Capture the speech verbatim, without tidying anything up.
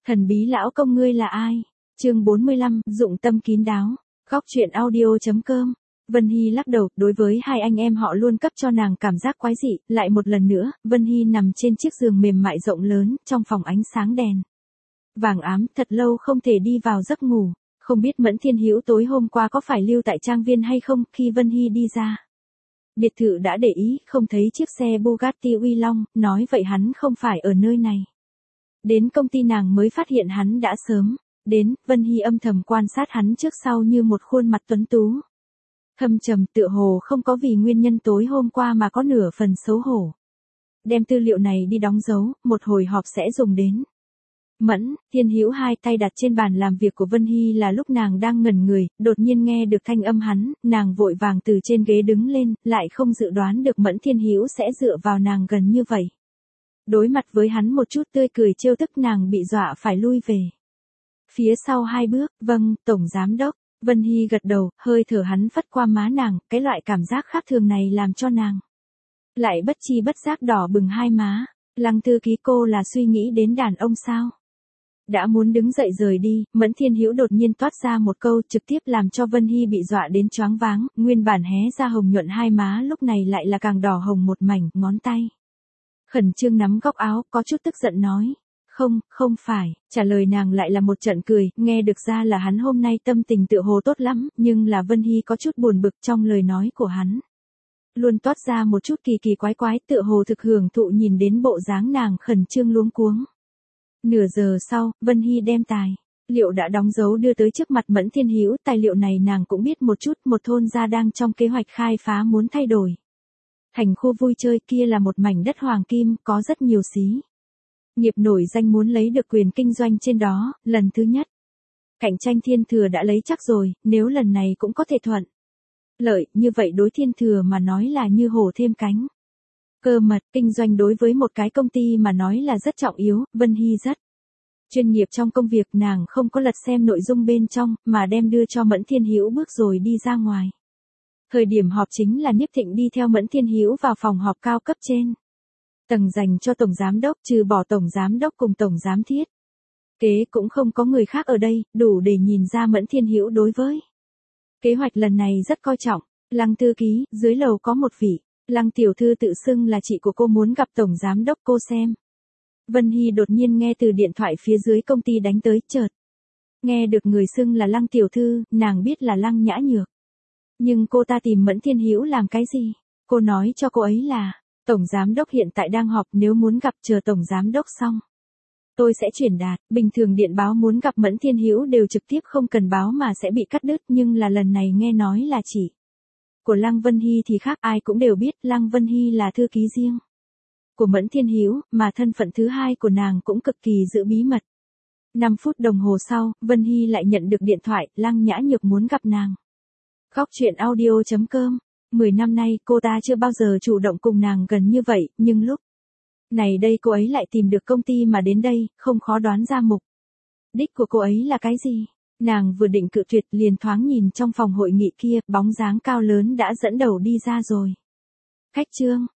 Thần bí lão công ngươi là ai? Chương bốn mươi lăm, dụng tâm kín đáo. Góc truyện audio chấm com. Vân Hy lắc đầu, đối với hai anh em họ luôn cấp cho nàng cảm giác quái dị, lại một lần nữa, Vân Hy nằm trên chiếc giường mềm mại rộng lớn, trong phòng ánh sáng đèn vàng ám, thật lâu không thể đi vào giấc ngủ. Không biết Mẫn Thiên Hữu tối hôm qua có phải lưu tại trang viên hay không. Khi Vân Hy đi ra biệt thự đã để ý, không thấy chiếc xe Bugatti Uy Long, nói vậy hắn không phải ở nơi này. Đến công ty nàng mới phát hiện hắn đã sớm đến. Vân Hy âm thầm quan sát hắn trước sau như một khuôn mặt tuấn tú thâm trầm, tựa hồ không có vì nguyên nhân tối hôm qua mà có nửa phần xấu hổ. Đem tư liệu này đi đóng dấu, một hồi họp sẽ dùng đến. Mẫn Thiên Hữu hai tay đặt trên bàn làm việc của Vân Hy là lúc nàng đang ngẩn người, đột nhiên nghe được thanh âm hắn, nàng vội vàng từ trên ghế đứng lên, lại không dự đoán được Mẫn Thiên Hữu sẽ dựa vào nàng gần như vậy. Đối mặt với hắn một chút tươi cười trêu tức, nàng bị dọa phải lui về phía sau hai bước. Vâng, tổng giám đốc. Vân Hy gật đầu, hơi thở hắn phất qua má nàng, cái loại cảm giác khác thường này làm cho nàng lại bất chi bất giác đỏ bừng hai má. Lăng thư ký, cô là suy nghĩ đến đàn ông sao? Đã muốn đứng dậy rời đi, Mẫn Thiên Hữu đột nhiên toát ra một câu trực tiếp làm cho Vân Hy bị dọa đến choáng váng, nguyên bản hé ra hồng nhuận hai má lúc này lại là càng đỏ hồng một mảnh, ngón tay khẩn trương nắm góc áo, có chút tức giận nói. Không, không phải. Trả lời nàng lại là một trận cười, nghe được ra là hắn hôm nay tâm tình tựa hồ tốt lắm, nhưng là Vân Hy có chút buồn bực, trong lời nói của hắn luôn toát ra một chút kỳ kỳ quái quái, tựa hồ thực hưởng thụ nhìn đến bộ dáng nàng khẩn trương luống cuống. Nửa giờ sau, Vân Hy đem tài liệu đã đóng dấu đưa tới trước mặt Mẫn Thiên Hữu. Tài liệu này nàng cũng biết một chút, một thôn gia đang trong kế hoạch khai phá muốn thay đổi thành khu vui chơi, kia là một mảnh đất hoàng kim, có rất nhiều xí nghiệp nổi danh muốn lấy được quyền kinh doanh trên đó. Lần thứ nhất cạnh tranh Thiên Thừa đã lấy chắc rồi, nếu lần này cũng có thể thuận lợi, như vậy đối Thiên Thừa mà nói là như hổ thêm cánh. Cơ mật, kinh doanh đối với một cái công ty mà nói là rất trọng yếu. Vân Hy rất chuyên nghiệp trong công việc, nàng không có lật xem nội dung bên trong, mà đem đưa cho Mẫn Thiên Hữu bước rồi đi ra ngoài. Thời điểm họp chính là Niếp Thịnh đi theo Mẫn Thiên Hữu vào phòng họp cao cấp trên tầng dành cho tổng giám đốc, trừ bỏ tổng giám đốc cùng tổng giám thiết kế cũng không có người khác ở đây, đủ để nhìn ra Mẫn Thiên Hữu đối với kế hoạch lần này rất coi trọng. Lăng thư ký, dưới lầu có một vị Lăng tiểu thư tự xưng là chị của cô muốn gặp tổng giám đốc, cô xem. Vân Hy đột nhiên nghe từ điện thoại phía dưới công ty đánh tới, chợt nghe được người xưng là Lăng tiểu thư, nàng biết là Lăng Nhã Nhược. Nhưng cô ta tìm Mẫn Thiên Hữu làm cái gì? Cô nói cho cô ấy là tổng giám đốc hiện tại đang họp, nếu muốn gặp chờ tổng giám đốc xong tôi sẽ chuyển đạt. Bình thường điện báo muốn gặp Mẫn Thiên Hữu đều trực tiếp không cần báo mà sẽ bị cắt đứt, nhưng là lần này nghe nói là chị của Lăng Vân Hy thì khác, ai cũng đều biết Lăng Vân Hy là thư ký riêng của Mẫn Thiên Hữu, mà thân phận thứ hai của nàng cũng cực kỳ giữ bí mật. năm phút đồng hồ sau, Vân Hy lại nhận được điện thoại, Lăng Nhã Nhược muốn gặp nàng. Góc truyện audio chấm com. Mười năm nay cô ta chưa bao giờ chủ động cùng nàng gần như vậy, nhưng lúc này đây cô ấy lại tìm được công ty mà đến đây, không khó đoán ra mục đích của cô ấy là cái gì. Nàng vừa định cự tuyệt, liền thoáng nhìn trong phòng hội nghị kia, bóng dáng cao lớn đã dẫn đầu đi ra rồi. Khách trương,